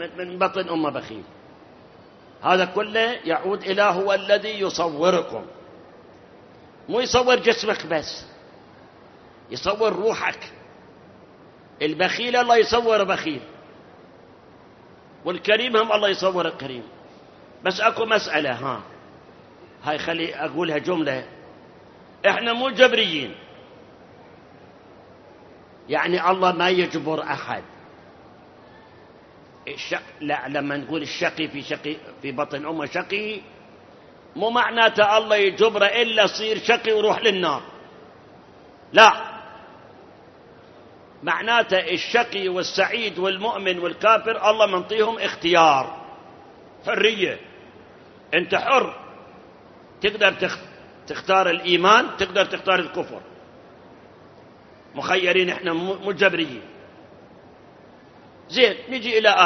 من بطن أم بخيل. هذا كله يعود إلى هو الذي يصوركم، مو يصور جسمك بس، يصور روحك. البخيل الله يصور بخيل، والكريم هم الله يصور الكريم. بس أكو مسألة، هاي خلي أقولها جملة. إحنا مو جبريين، يعني الله ما يجبر أحد. لا، لما نقول الشقي في بطن أمه شقي، مو معناته الله يجبره إلا يصير شقي ويروح للنار، لا، معناته الشقي والسعيد والمؤمن والكافر الله منطيهم اختيار، حرية. أنت حر، تقدر تختار الإيمان، تقدر تختار الكفر. مخيرين، احنا مجبريين. زين، نجي إلى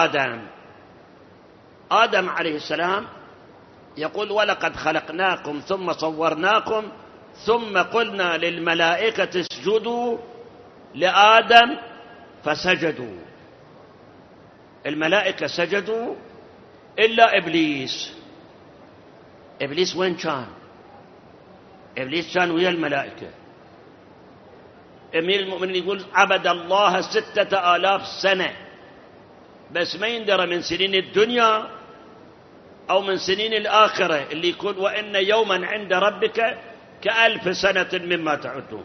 آدم عليه السلام. يقول: ولقد خلقناكم ثم صورناكم ثم قلنا للملائكة اسجدوا لآدم فسجدوا. الملائكة سجدوا إلا إبليس. إبليس وين كان؟ إبليس كان ويا الملائكة. أمير المؤمنين يقول: عبد الله 6000 سنة، بس ما يندرى من سنين الدنيا أو من سنين الآخرة، اللي يقول: وإن يوما عند ربك ك1000 سنة مما تعدون.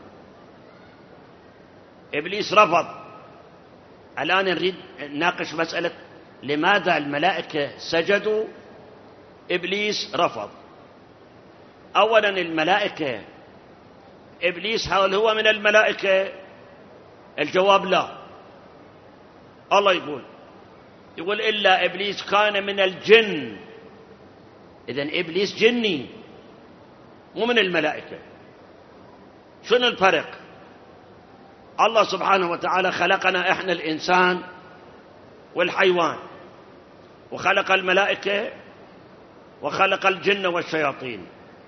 إبليس رفض. الآن نريد نناقش مسألة لماذا الملائكة سجدوا، إبليس رفض. أولا، الملائكة، إبليس هل هو من الملائكة؟ الجواب لا. الله يقول إلا إبليس كان من الجن. إذن إبليس جني مو من الملائكة. شنو الفرق؟ الله سبحانه وتعالى خلقنا إحنا الإنسان والحيوان، وخلق الملائكة، وخلق الجن والشياطين.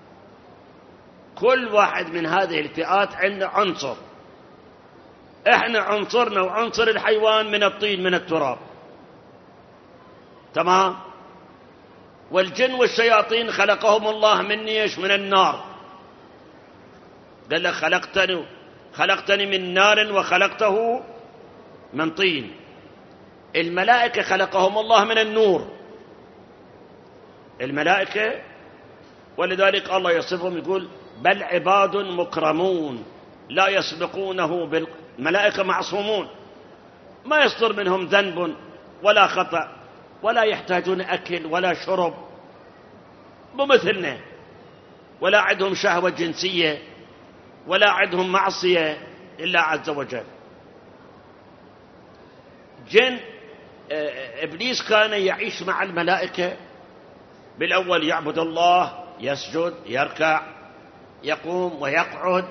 كل واحد من هذه الفئات عنده عنصر. إحنا عنصرنا وعنصر الحيوان من الطين، من التراب، تمام؟ والجن والشياطين خلقهم الله من ايش؟ من النار. قال له: خلقتني من نار وخلقته من طين. الملائكة خلقهم الله من النور، الملائكة. ولذلك الله يصفهم يقول: بل عباد مكرمون لا يسبقونه الملائكة معصومون، ما يصدر منهم ذنب ولا خطأ، ولا يحتاجون أكل ولا شرب، مو مثلنا، ولا عندهم شهوة جنسية، ولا عندهم معصية إلا عز وجل. إبليس كان يعيش مع الملائكة. بالأول يعبد الله، يسجد، يركع، يقوم ويقعد.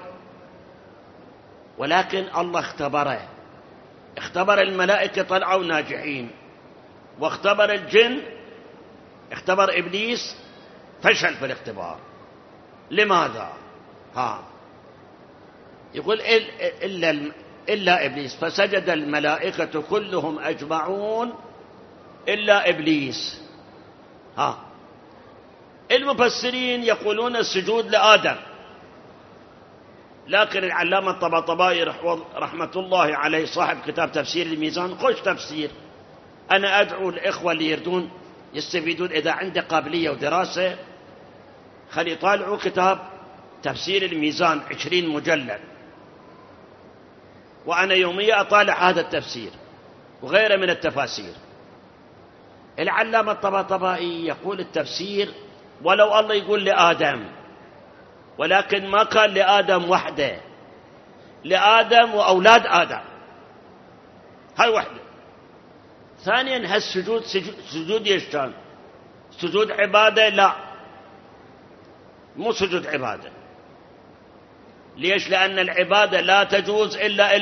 ولكن الله اختبر الملائكة، طلعوا ناجحين. واختبر الجن، اختبر إبليس، فشل في الاختبار. لماذا؟ يقول: إلا إبليس فسجد الملائكة كلهم أجمعون إلا إبليس. المفسرين يقولون السجود لآدم، لكن العلامة الطباطبائي رحمة الله عليه صاحب كتاب تفسير الميزان، خوش تفسير. أنا أدعو الإخوة اللي يردون يستفيدون، إذا عنده قابلية ودراسة، خلي يطالعوا كتاب تفسير الميزان 20 مجلد. وأنا يوميا أطالع هذا التفسير وغيره من التفاسير. العلامة الطباطبائي يقول التفسير ولو الله يقول لآدم، ولكن ما كان لآدم وحده، لآدم وأولاد آدم، هاي وحده. ثانيا، هالسجود سجود ايش كان؟ سجود عبادة؟ لا، مو سجود عبادة. ليش؟ لأن العبادة لا تجوز إلا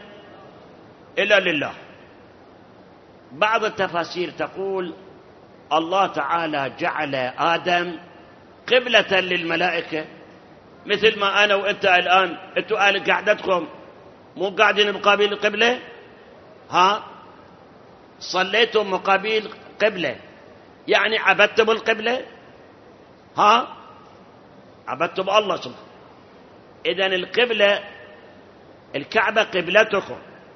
لله. بعض التفاسير تقول الله تعالى جعل آدم قبلة للملائكة، مثل ما أنا وأنت الآن، أنتوا قعدتكم مو قاعدين مقابل القبلة؟ صليتم مقابل قبلة، يعني عبدتم القبلة، عبدتم الله سبحانه. إذن القبلة الكعبة قبلتكم.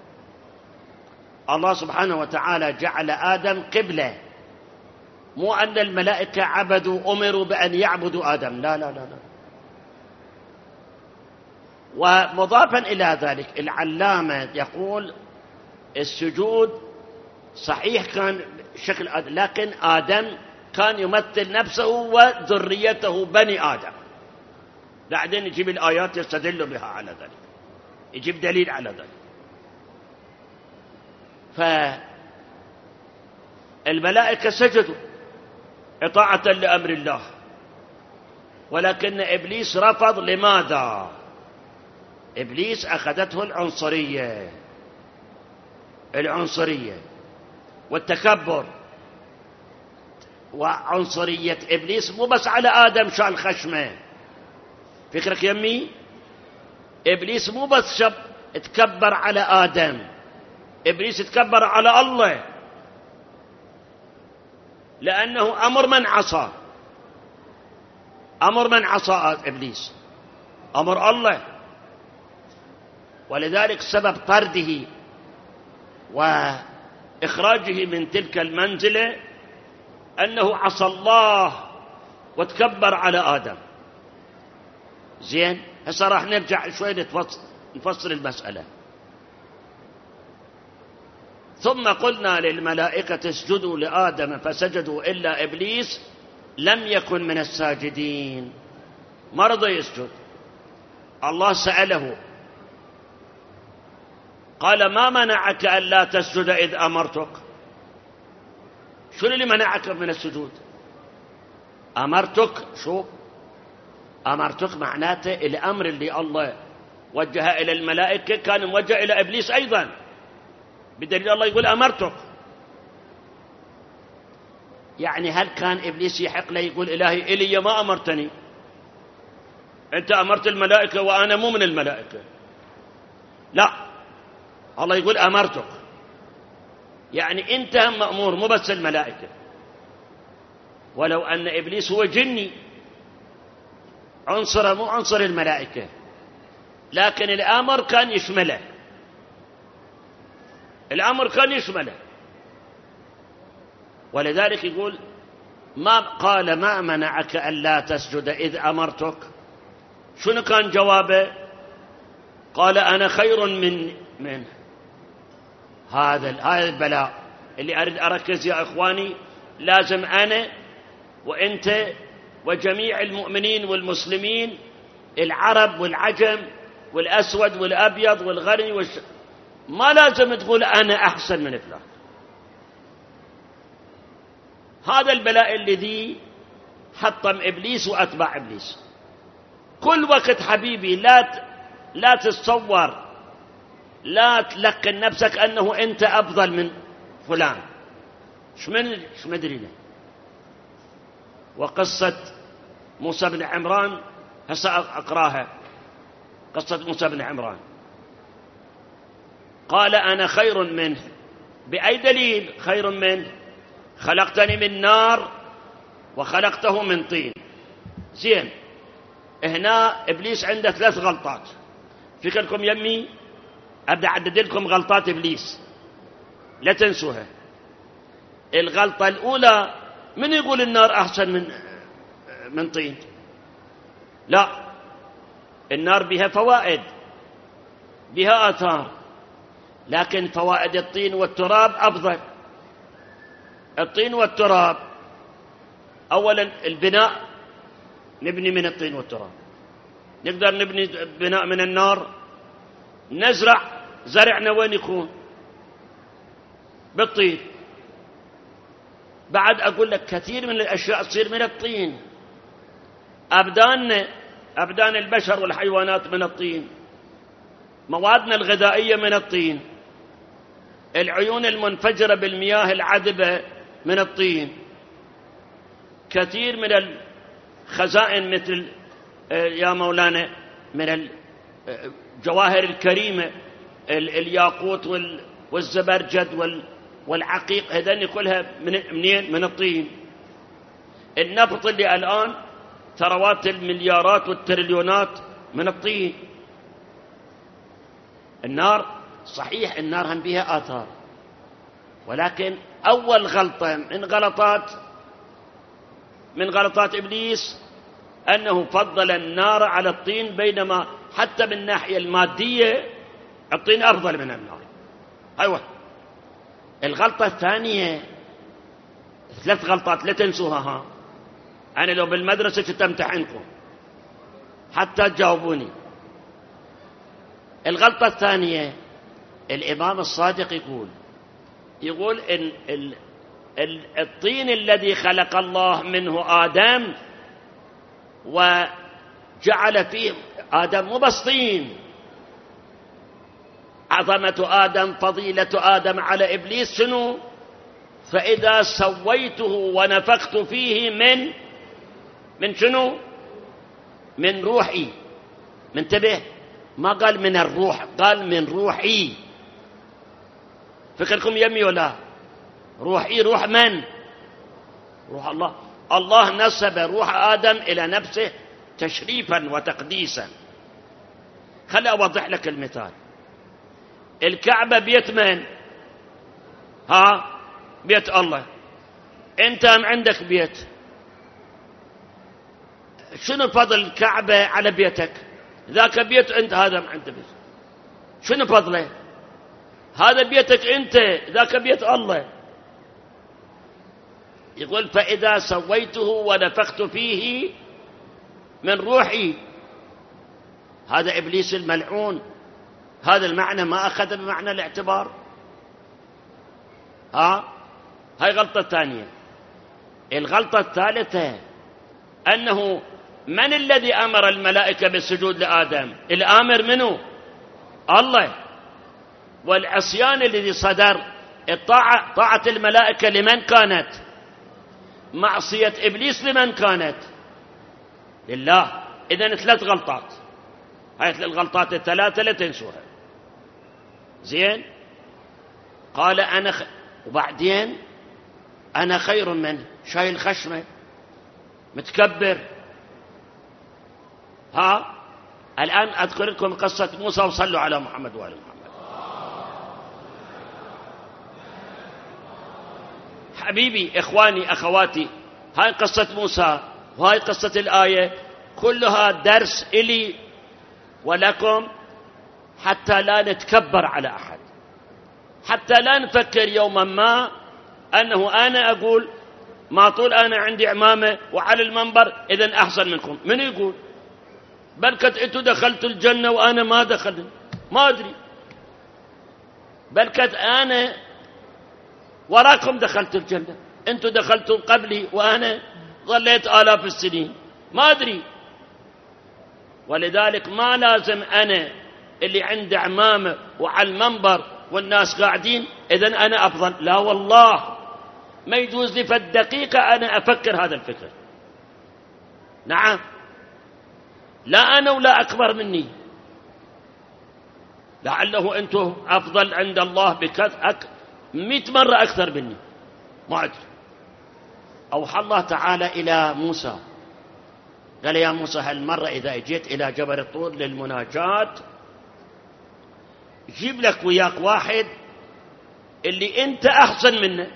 الله سبحانه وتعالى جعل آدم قبلة، مو أن الملائكة عبدوا أمروا بأن يعبدوا آدم، لا لا لا لا. ومضافا إلى ذلك العلامة يقول السجود صحيح كان شكل آدم، لكن آدم كان يمثل نفسه وذريته بني آدم. بعدين يجيب الآيات يستدل بها على ذلك، يجيب دليل على ذلك. فالملائكة سجدوا إطاعة لأمر الله، ولكن إبليس رفض. لماذا؟ إبليس أخذته العنصرية والتكبر. وعنصرية إبليس مو بس على آدم شال خشمه، فكرك يمي؟ إبليس مو بس تكبر على آدم، إبليس تكبر على الله، لأنه أمر من عصى إبليس أمر الله. ولذلك سبب طرده وإخراجه من تلك المنزلة أنه عصى الله وتكبر على آدم. زين، هسه راح نرجع شوي نفصل المسألة. ثم قلنا للملائكة اسجدوا لآدم فسجدوا إلا إبليس لم يكن من الساجدين، ما رضى يسجد. الله سأله قال ما منعك ألا تسجد إذ أمرتك؟ شو اللي منعك من السجود؟ أمرتك، شو أمرتك معناته الأمر اللي الله وجه إلى الملائكة كان موجه إلى إبليس أيضا، بدليل الله يقول أمرتك. يعني هل كان إبليس يحق له يقول إلهي إلي ما أمرتني؟ أنت أمرت الملائكة وأنا مو من الملائكة. لا، الله يقول أمرتك، يعني أنت مأمور مو بس الملائكة. ولو أن إبليس هو جني عنصر مو عنصر الملائكة، لكن الأمر كان يشمله، الأمر كان يشمله. ولذلك يقول ما قال ما منعك ألا تسجد إذ أمرتك؟ شنو كان جوابه؟ قال أنا خير من هذا البلاء اللي أريد أركز يا إخواني. لازم أنا وأنت وجميع المؤمنين والمسلمين، العرب والعجم والأسود والأبيض والغني ما لازم تقول أنا أحسن من فلان. هذا البلاء الذي حطم إبليس وأتباع إبليس. كل وقت حبيبي لا تتصور، لا تلقن نفسك أنه أنت أفضل من فلان. شو مدري له. وقصة موسى بن عمران هسه أقراها، قصة موسى بن عمران. قال أنا خير منه. بأي دليل خير منه؟ خلقتني من نار وخلقته من طين. زين، هنا إبليس عنده 3 غلطات. فكركم يمي أبدأ أعدد لكم غلطات إبليس لا تنسوها. الغلطة الأولى، من يقول النار أحسن من طين؟ لا، النار بها فوائد، بها آثار، لكن فوائد الطين والتراب أفضل. الطين والتراب، أولا البناء نبني من الطين والتراب، نقدر نبني بناء من النار. نزرع زرعنا وين يكون؟ بالطين. بعد أقول لك كثير من الأشياء تصير من الطين. أبدان البشر والحيوانات من الطين، موادنا الغذائية من الطين، العيون المنفجرة بالمياه العذبة من الطين، كثير من الخزائن مثل يا مولانا من الجواهر الكريمة، الياقوت والزبرجد والعقيق هذني كلها منين؟ من الطين. النفط اللي الآن ثروات المليارات والتريليونات من الطين. النار صحيح النار هم بها آثار، ولكن أول غلطة من غلطات إبليس أنه فضل النار على الطين، بينما حتى من الناحية المادية الطين أفضل من النار. أيوة. الغلطة الثانية، 3 غلطات لا تنسوها. ها أنا لو بالمدرسة كنت أمتحنكم حتى تجاوبوني. الغلطة الثانية، الإمام الصادق يقول إن الطين الذي خلق الله منه آدم وجعل فيه آدم مو بس طين، عظمة آدم فضيلة آدم على إبليس شنو؟ فإذا سويته ونفخت فيه من شنو؟ من روحي. منتبه، ما قال من الروح، قال من روحي. فكركم يمي ولا روحي؟ روح من؟ روح الله. الله نسب روح آدم إلى نفسه تشريفا وتقديسا. خلي أوضح لك المثال. الكعبة بيت من؟ بيت الله. أنت عندك بيت، شنو فضل الكعبة على بيتك؟ ذاك بيت أنت، هذا عنده بيت، شنو فضله؟ هذا بيتك أنت، ذاك بيت الله. يقول فإذا سويته ونفخت فيه من روحي. هذا إبليس الملعون هذا المعنى ما أخذ بمعنى الاعتبار. هاي غلطة ثانية. الغلطة الثالثة أنه من الذي أمر الملائكة بالسجود لآدم؟ الآمر منه الله. والعصيان الذي صدر، طاعة الملائكة لمن كانت؟ معصية إبليس لمن كانت؟ لله. إذن 3 غلطات. هاي الغلطات الثلاثة لا تنسوها. زين. قال وبعدين أنا خير منه، شايل خشمه، متكبر. الآن أذكر لكم قصة موسى، وصلوا على محمد وآل محمد. حبيبي، إخواني، أخواتي، هاي قصة موسى وهاي قصة الآية كلها درس إلي ولكم، حتى لا نتكبر على أحد، حتى لا نفكر يوما ما أنه أنا أقول ما طول أنا عندي عمامة وعلى المنبر إذن أحسن منكم. من يقول؟ بل كت أنتوا دخلتوا الجنة وأنا ما دخلت، ما أدري. بل كت أنا وراكم دخلت الجنة، أنتوا دخلتوا قبلي وأنا ظليت آلاف السنين، ما أدري. ولذلك ما لازم أنا اللي عنده عمامة وعلى المنبر والناس قاعدين إذن أنا أفضل. لا والله، ما يجوز لي في الدقيقة أنا أفكر هذا الفكر. نعم، لا أنا ولا أكبر مني. لعله أنتم أفضل عند الله 100 مرة أكثر مني، ما أدري. أوحى الله تعالى إلى موسى، قال يا موسى هالمرة إذا جيت إلى جبل الطور للمناجاة جيب لك وياك واحد اللي أنت أحسن منه.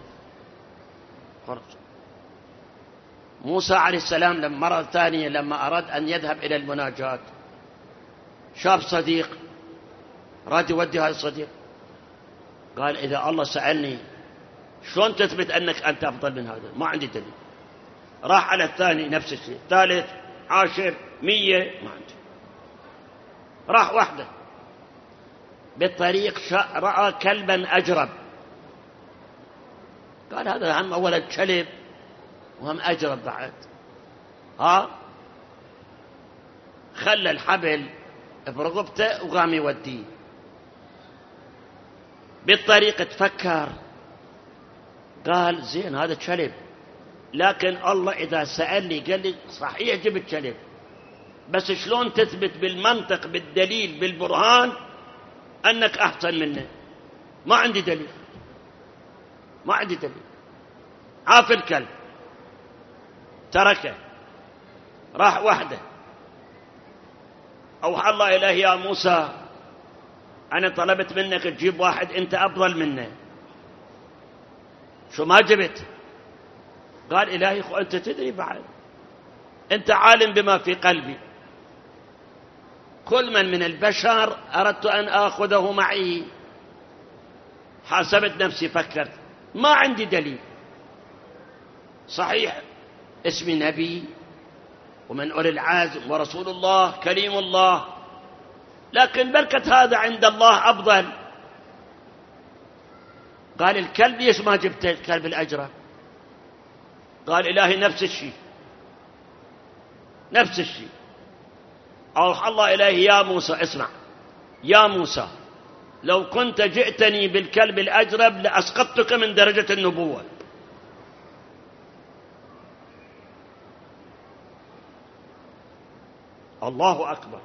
موسى عليه السلام لما مرة ثانية لما أراد أن يذهب إلى المناجاة شاف صديق راد يودي هذا الصديق، قال إذا الله سألني شلون تثبت أنك أنت أفضل من هذا؟ ما عندي دليل. راح على الثاني نفس الشيء، ثالث، 10، 100، ما عندي. راح واحدة بالطريق رأى كلبا أجرب، قال هذا هم ولد كلب وهم أجرب بعد. خلى الحبل برقبته وقام يوديه. بالطريق تفكر قال زين هذا كلب، لكن الله إذا سألني قال لي صحيح جبت كلب، بس شلون تثبت بالمنطق بالدليل بالبرهان أنك أحسن منه؟ ما عندي دليل. ما عندي دليل. عاف الكلب تركه، راح وحده. أوحى الله إليه: يا موسى أنا طلبت منك تجيب واحد أنت أفضل منه، شو ما جبت؟ قال: إلهي أنت تدري بعد، أنت عالم بما في قلبي، كل من البشر أردت أن آخذه معي. حاسبت نفسي، فكرت ما عندي دليل. صحيح اسمي نبي ومن أولي العزم ورسول الله كريم الله، لكن بركة هذا عند الله أفضل. قال: الكلب ليش ما جبت الكلب الأجرة؟ قال: إلهي نفس الشيء نفس الشيء. أوحى الله إليه: يا موسى اسمع، يا موسى لو كنت جئتني بالكلب الأجرب لأسقطتك من درجة النبوة. الله أكبر.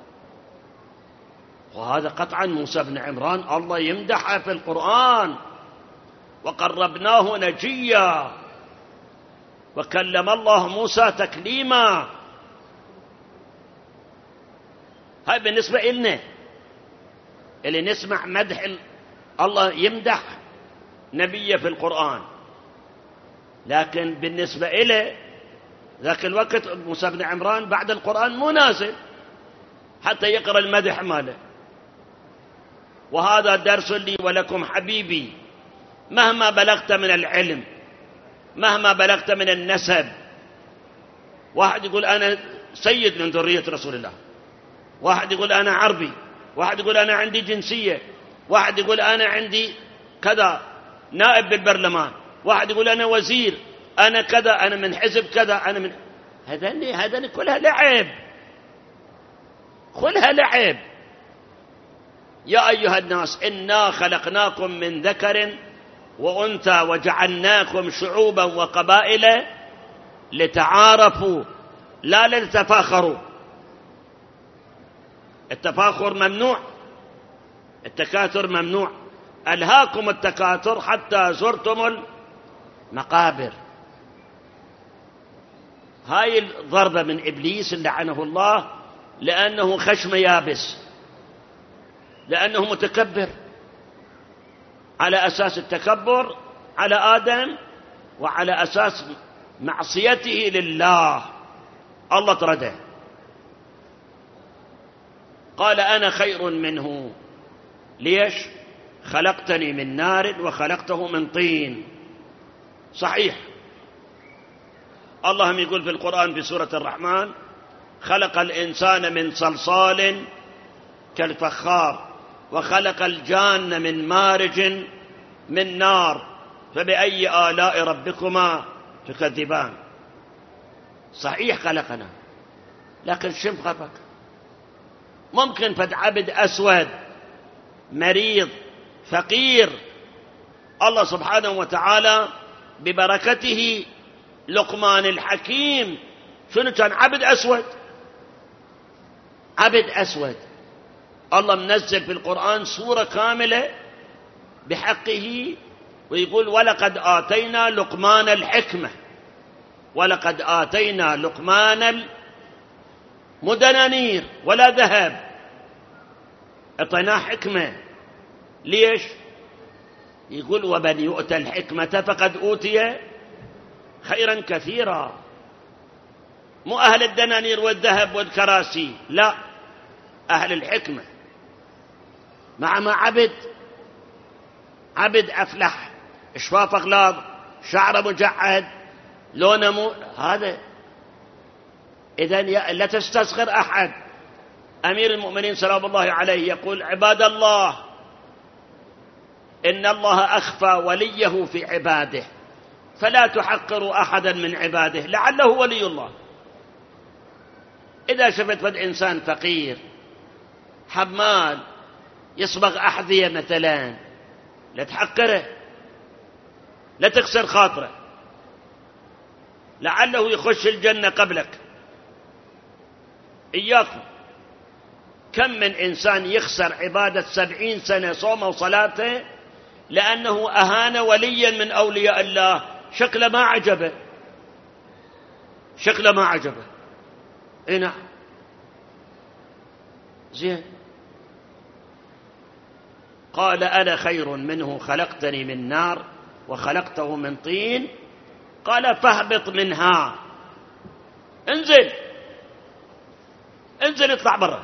وهذا قطعا موسى بن عمران الله يمدحه في القرآن: وقربناه نجيا وكلم الله موسى تكليما. هاي بالنسبة إلنا اللي نسمع مدح الله يمدح نبيه في القرآن، لكن بالنسبة إليه ذاك الوقت موسى بن عمران بعد القرآن مو نازل حتى يقرأ المدح ماله. وهذا درس لي ولكم حبيبي، مهما بلغت من العلم، مهما بلغت من النسب. واحد يقول أنا سيد من ذرية رسول الله، واحد يقول أنا عربي، واحد يقول أنا عندي جنسية، واحد يقول أنا عندي كذا نائب بالبرلمان، واحد يقول أنا وزير، أنا كذا، أنا من حزب كذا، أنا من هذا كلها لعب، كلها لعب. يا أيها الناس إنا خلقناكم من ذكر وأنثى وجعلناكم شعوبا وقبائل لتعارفوا لا لتفاخروا. التفاخر ممنوع، التكاثر ممنوع. ألهاكم التكاثر حتى زرتم المقابر. هاي الضربة من إبليس لعنه الله، لأنه خشم يابس، لأنه متكبر، على أساس التكبر على آدم وعلى أساس معصيته لله الله طرده. قال: أنا خير منه. ليش؟ خلقتني من نار وخلقته من طين. صحيح اللهم يقول في القرآن في سورة الرحمن: خلق الإنسان من صلصال كالفخار وخلق الجان من مارج من نار فبأي آلاء ربكما تكذبان. صحيح خلقنا، لكن شم خلقك. ممكن فد عبد أسود مريض فقير الله سبحانه وتعالى ببركته لقمان الحكيم شنو كان؟ عبد أسود، عبد أسود. الله منزل في القرآن سورة كاملة بحقه ويقول: ولقد آتينا لقمان الحكمة، ولقد آتينا لقمان مدنانير ولا ذهب، أعطيناه حكمة. ليش؟ يقول: ومن يؤتى الحكمة فقد أوتي خيرا كثيرا. مو أهل الدنانير والذهب والكراسي، لا، أهل الحكمة. مع ما عبد أفلح، شفاف أغلاظ، شعره مجعد، لونه هذا. إذن لا تستصغر أحد. أمير المؤمنين سلام الله عليه يقول: عباد الله إن الله أخفى وليه في عباده فلا تحقروا أحدا من عباده لعله ولي الله. إذا شفت فد إنسان فقير حمال يصبغ أحذية مثلا، لا تحقره، لا تكسر خاطره، لعله يخش الجنة قبلك. إياكم. كم من إنسان يخسر عبادة 70 سنة صومه وصلاته لأنه أهان وليا من أولياء الله، شكله ما عجبه، شكله ما عجبه. نعم زين. قال أنا خير منه، خلقتني من نار وخلقته من طين. قال فاهبط منها، انزل انزل، اطلع برا،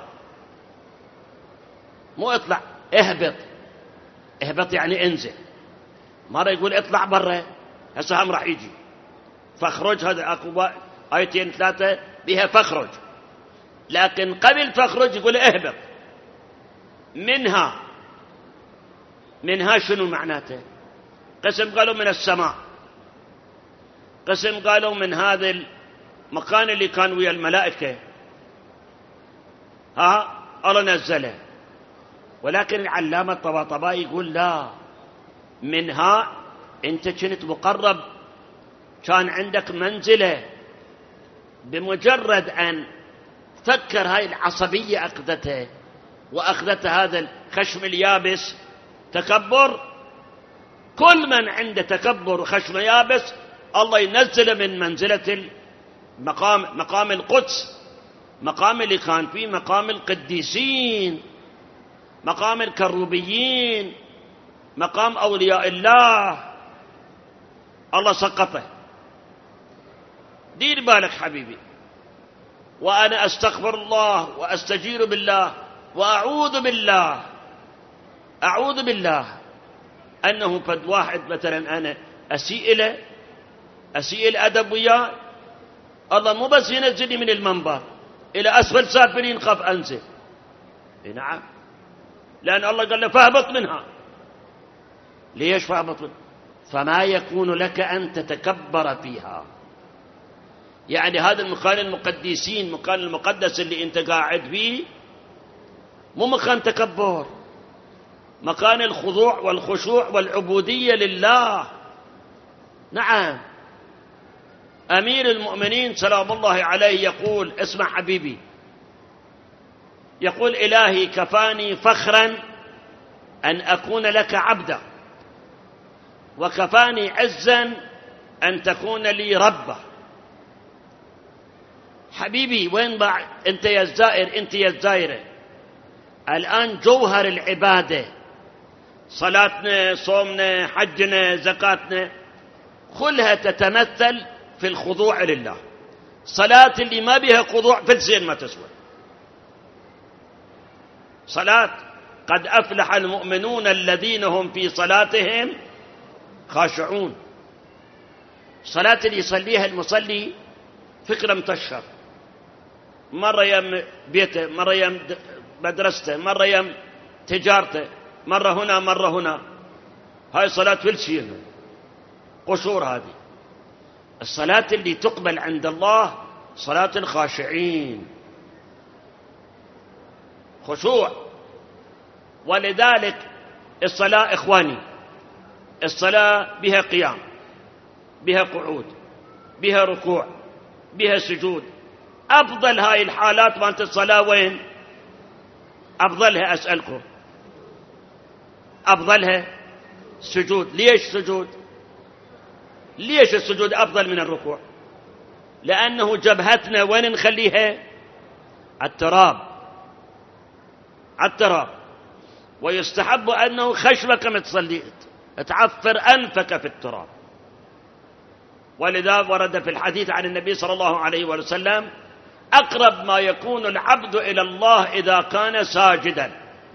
مو اطلع، اهبط. اهبط يعني انزل، مرة يقول اطلع برا، هسه هم راح يجي فاخرج، هذا اكو آيتين ثلاثة بها فاخرج، لكن قبل فاخرج يقول اهبط منها. منها شنو معناته؟ قسم قالوا من السماء، قسم قالوا من هذا المكان اللي كان ويا الملائكة، الله نزله. ولكن العلامة الطباطبائي يقول لا، منها انت كنت مقرب، كان عندك منزلة، بمجرد أن فكر هاي العصبية أخذته، وأخذت هذا الخشم اليابس، تكبر. كل من عنده تكبر وخشم يابس الله ينزل من منزلة مقام القدس، مقام اللي كان فيه مقام القديسين، مقام الكروبيين، مقام أولياء الله. الله سقطه. دير بالك حبيبي، وأنا أستغفر الله وأستجير بالله وأعوذ بالله، أعوذ بالله أنه فد واحد مثلا أنا أسيء الأدب وياه، الله مو بس ينزلني من المنبر إلى أسفل سافلين، خاف أنزل. نعم، لأن الله قال له فاهبط منها. ليش فاهبط منها؟ فما يكون لك أن تتكبر فيها. يعني هذا المكان المقدسين، مكان المقدس اللي انت قاعد فيه، مو مكان تكبر، مكان الخضوع والخشوع والعبودية لله. نعم، أمير المؤمنين سلام الله عليه يقول، اسمع حبيبي، يقول إلهي كفاني فخرا أن أكون لك عبدا، وكفاني عزا أن تكون لي ربا. حبيبي وين بعد أنت يا الزائر، أنت يا الزائرة، الآن جوهر العبادة، صلاتنا، صومنا، حجنا، زكاتنا، كلها تتمثل في الخضوع لله. صلاة اللي ما بها خضوع فلسين ما تسوى. صلاة قد أفلح المؤمنون الذين هم في صلاتهم خاشعون. صلاة اللي يصليها المصلي فكرة متشر، مرة يم بيته، مرة يم مدرسته، مرة يم تجارته، مرة هنا مرة هنا، هاي صلاة فلسين قشور. هذه الصلاة اللي تقبل عند الله صلاة الخاشعين، خشوع. ولذلك الصلاة إخواني، الصلاة بها قيام، بها قعود، بها ركوع، بها سجود. أفضل هاي الحالات مالت الصلاة وين؟ أفضلها أسألكم، أفضلها سجود. ليش سجود؟ ليش السجود أفضل من الركوع؟ لأنه جبهتنا وين نخليها؟ التراب، التراب. ويستحب أنه خشمك متصلي تعفر أنفك في التراب. ولذا ورد في الحديث عن النبي صلى الله عليه وسلم أقرب ما يكون العبد إلى الله إذا كان ساجدا.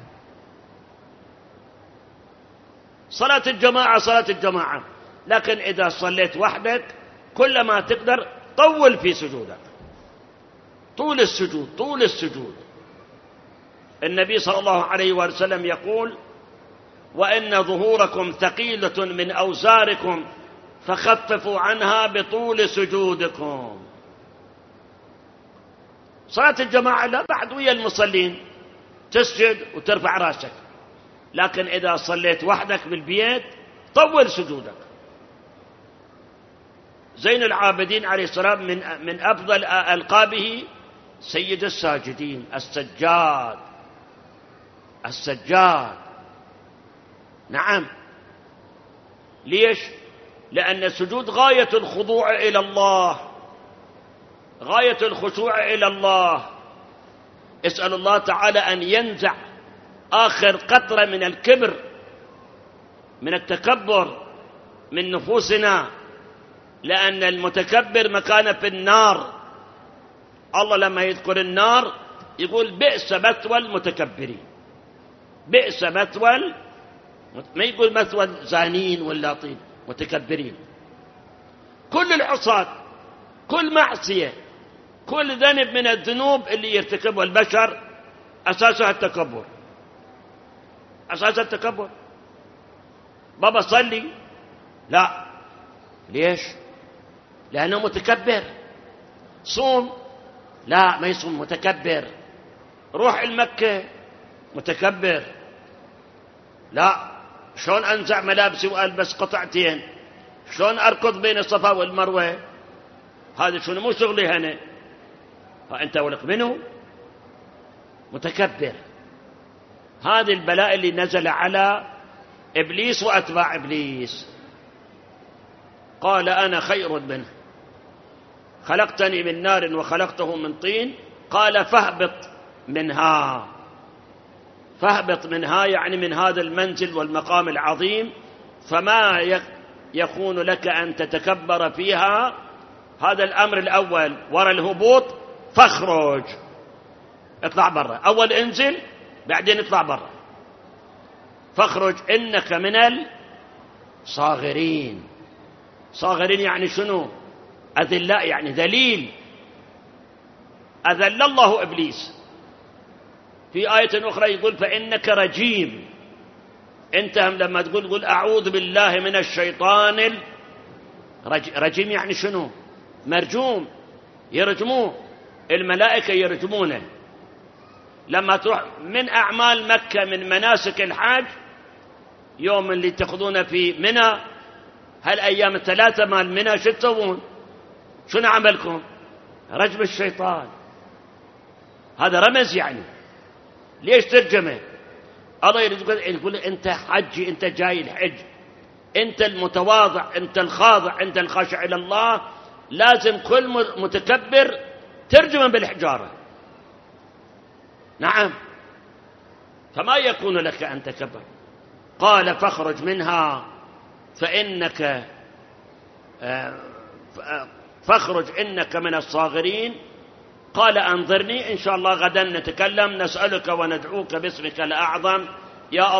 صلاة الجماعة صلاة الجماعة، لكن إذا صليت وحدك كلما تقدر طول في سجودك، طول السجود، طول السجود. النبي صلى الله عليه وسلم يقول وإن ظهوركم ثقيلة من أوزاركم فخففوا عنها بطول سجودكم. صلاة الجماعة لا بعد ويا المصلين تسجد وترفع راسك، لكن إذا صليت وحدك بالبيت طول سجودك. زين العابدين عليه السلام من أفضل ألقابه سيد الساجدين، السجاد، السجاد. نعم، ليش؟ لأن السجود غاية الخضوع إلى الله، غاية الخشوع إلى الله. اسأل الله تعالى أن ينزع آخر قطرة من الكبر، من التكبر من نفوسنا، لأن المتكبر مكانه في النار. الله لما يذكر النار يقول بئس مثوى المتكبرين، بئس مثوى، ما يقول مثوى زانين ولا طين، متكبرين. كل العصاة، كل معصية، كل ذنب من الذنوب اللي يرتكبها البشر أساسها التكبر، أساس التكبر. بابا صلي، لا، ليش؟ لأنه متكبر. صوم، لا ما يصوم، متكبر. روح المكة، متكبر. لا، شلون أنزع ملابسي وألبس قطعتين؟ شلون أركض بين الصفا والمروة؟ هذا شنو؟ مو شغلي هنا. فأنت ولك منه متكبر. هذه البلاء اللي نزل على إبليس وأتباع إبليس. قال أنا خير منه، خلقتني من نار وخلقته من طين. قال فاهبط منها، فاهبط منها يعني من هذا المنزل والمقام العظيم، فما يكون لك أن تتكبر فيها. هذا الأمر الأول. وراء الهبوط فاخرج، اطلع برا. أول انزل بعدين اطلع برا. فاخرج إنك من الصاغرين. صاغرين يعني شنو؟ أذلاء، يعني ذليل. أذل الله إبليس. في آية أخرى يقول فإنك رجيم. أنت لما تقول أعوذ بالله من الشيطان رجيم يعني شنو؟ مرجوم، يرجموه، الملائكة يرجمونه. لما تروح من أعمال مكة من مناسك الحج، يوم اللي تأخذونه في منى، هالأيام الثلاثة مال منى، شو تسوون؟ شنو عملكم؟ رجم الشيطان. هذا رمز يعني. ليش ترجمه؟ الله يقول أنت حجي، أنت جاي الحج، أنت المتواضع، أنت الخاضع، أنت الخاشع إلى الله. لازم كل متكبر ترجمه بالحجارة. نعم، فما يكون لك أن تكبر. قال فاخرج منها فإنك فاخرج إنك من الصاغرين. قال أنظرني إن شاء الله غدا نتكلم، نسألك وندعوك باسمك الأعظم يا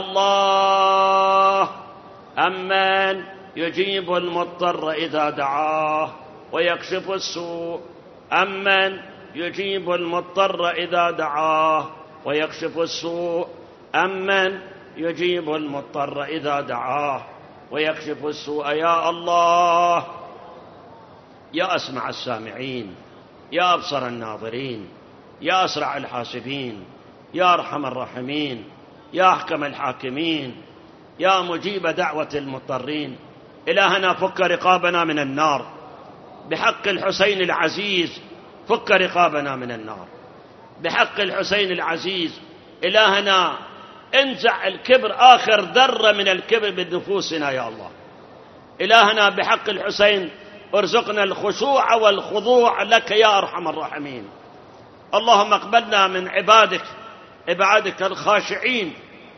الله، أمن يجيب المضطر إذا دعاه ويكشف السوء، أمن يجيب المضطر إذا دعاه ويكشف السوء، أمن يجيب المضطر إذا دعاه ويكشف السوء. يا الله، يا أسمع السامعين، يا أبصر الناظرين، يا أسرع الحاسبين، يا أرحم الراحمين، يا أحكم الحاكمين، يا مجيب دعوة المضطرين. إلهنا فك رقابنا من النار بحق الحسين العزيز، فك رقابنا من النار بحق الحسين العزيز. إلهنا انزع الكبر، آخر ذرة من الكبر من نفوسنا يا الله. إلهنا بحق الحسين ارزقنا الخشوع والخضوع لك يا أرحم الراحمين. اللهم اقبلنا من عبادك الخاشعين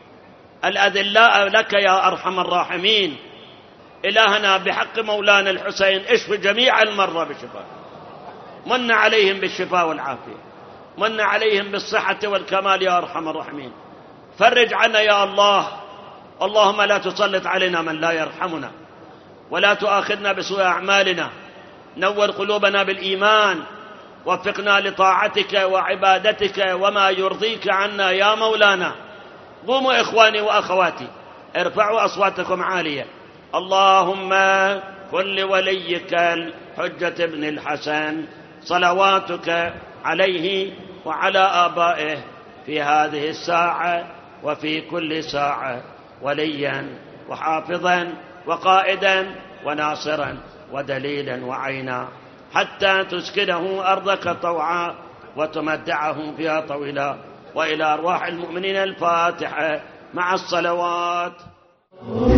الأذلاء لك يا أرحم الراحمين. إلهنا بحق مولانا الحسين اشف جميع المرضى بالشفاء، من عليهم بالشفاء والعافية، من عليهم بالصحة والكمال يا أرحم الراحمين. فرج عنا يا الله. اللهم لا تسلط علينا من لا يرحمنا، ولا تؤاخذنا بسوء أعمالنا. نور قلوبنا بالإيمان، وفقنا لطاعتك وعبادتك وما يرضيك عنا يا مولانا. قوموا إخواني وأخواتي، ارفعوا أصواتكم عالية. اللهم كن لوليك الحجة بن الحسن صلواتك عليه وعلى آبائه في هذه الساعة وفي كل ساعة وليا وحافظا وقائدا وناصرا ودليلا وعينا، حتى تسكنه أرضك طوعا وتمتعهم فيها طويلا. وإلى أرواح المؤمنين الفاتحة مع الصلوات.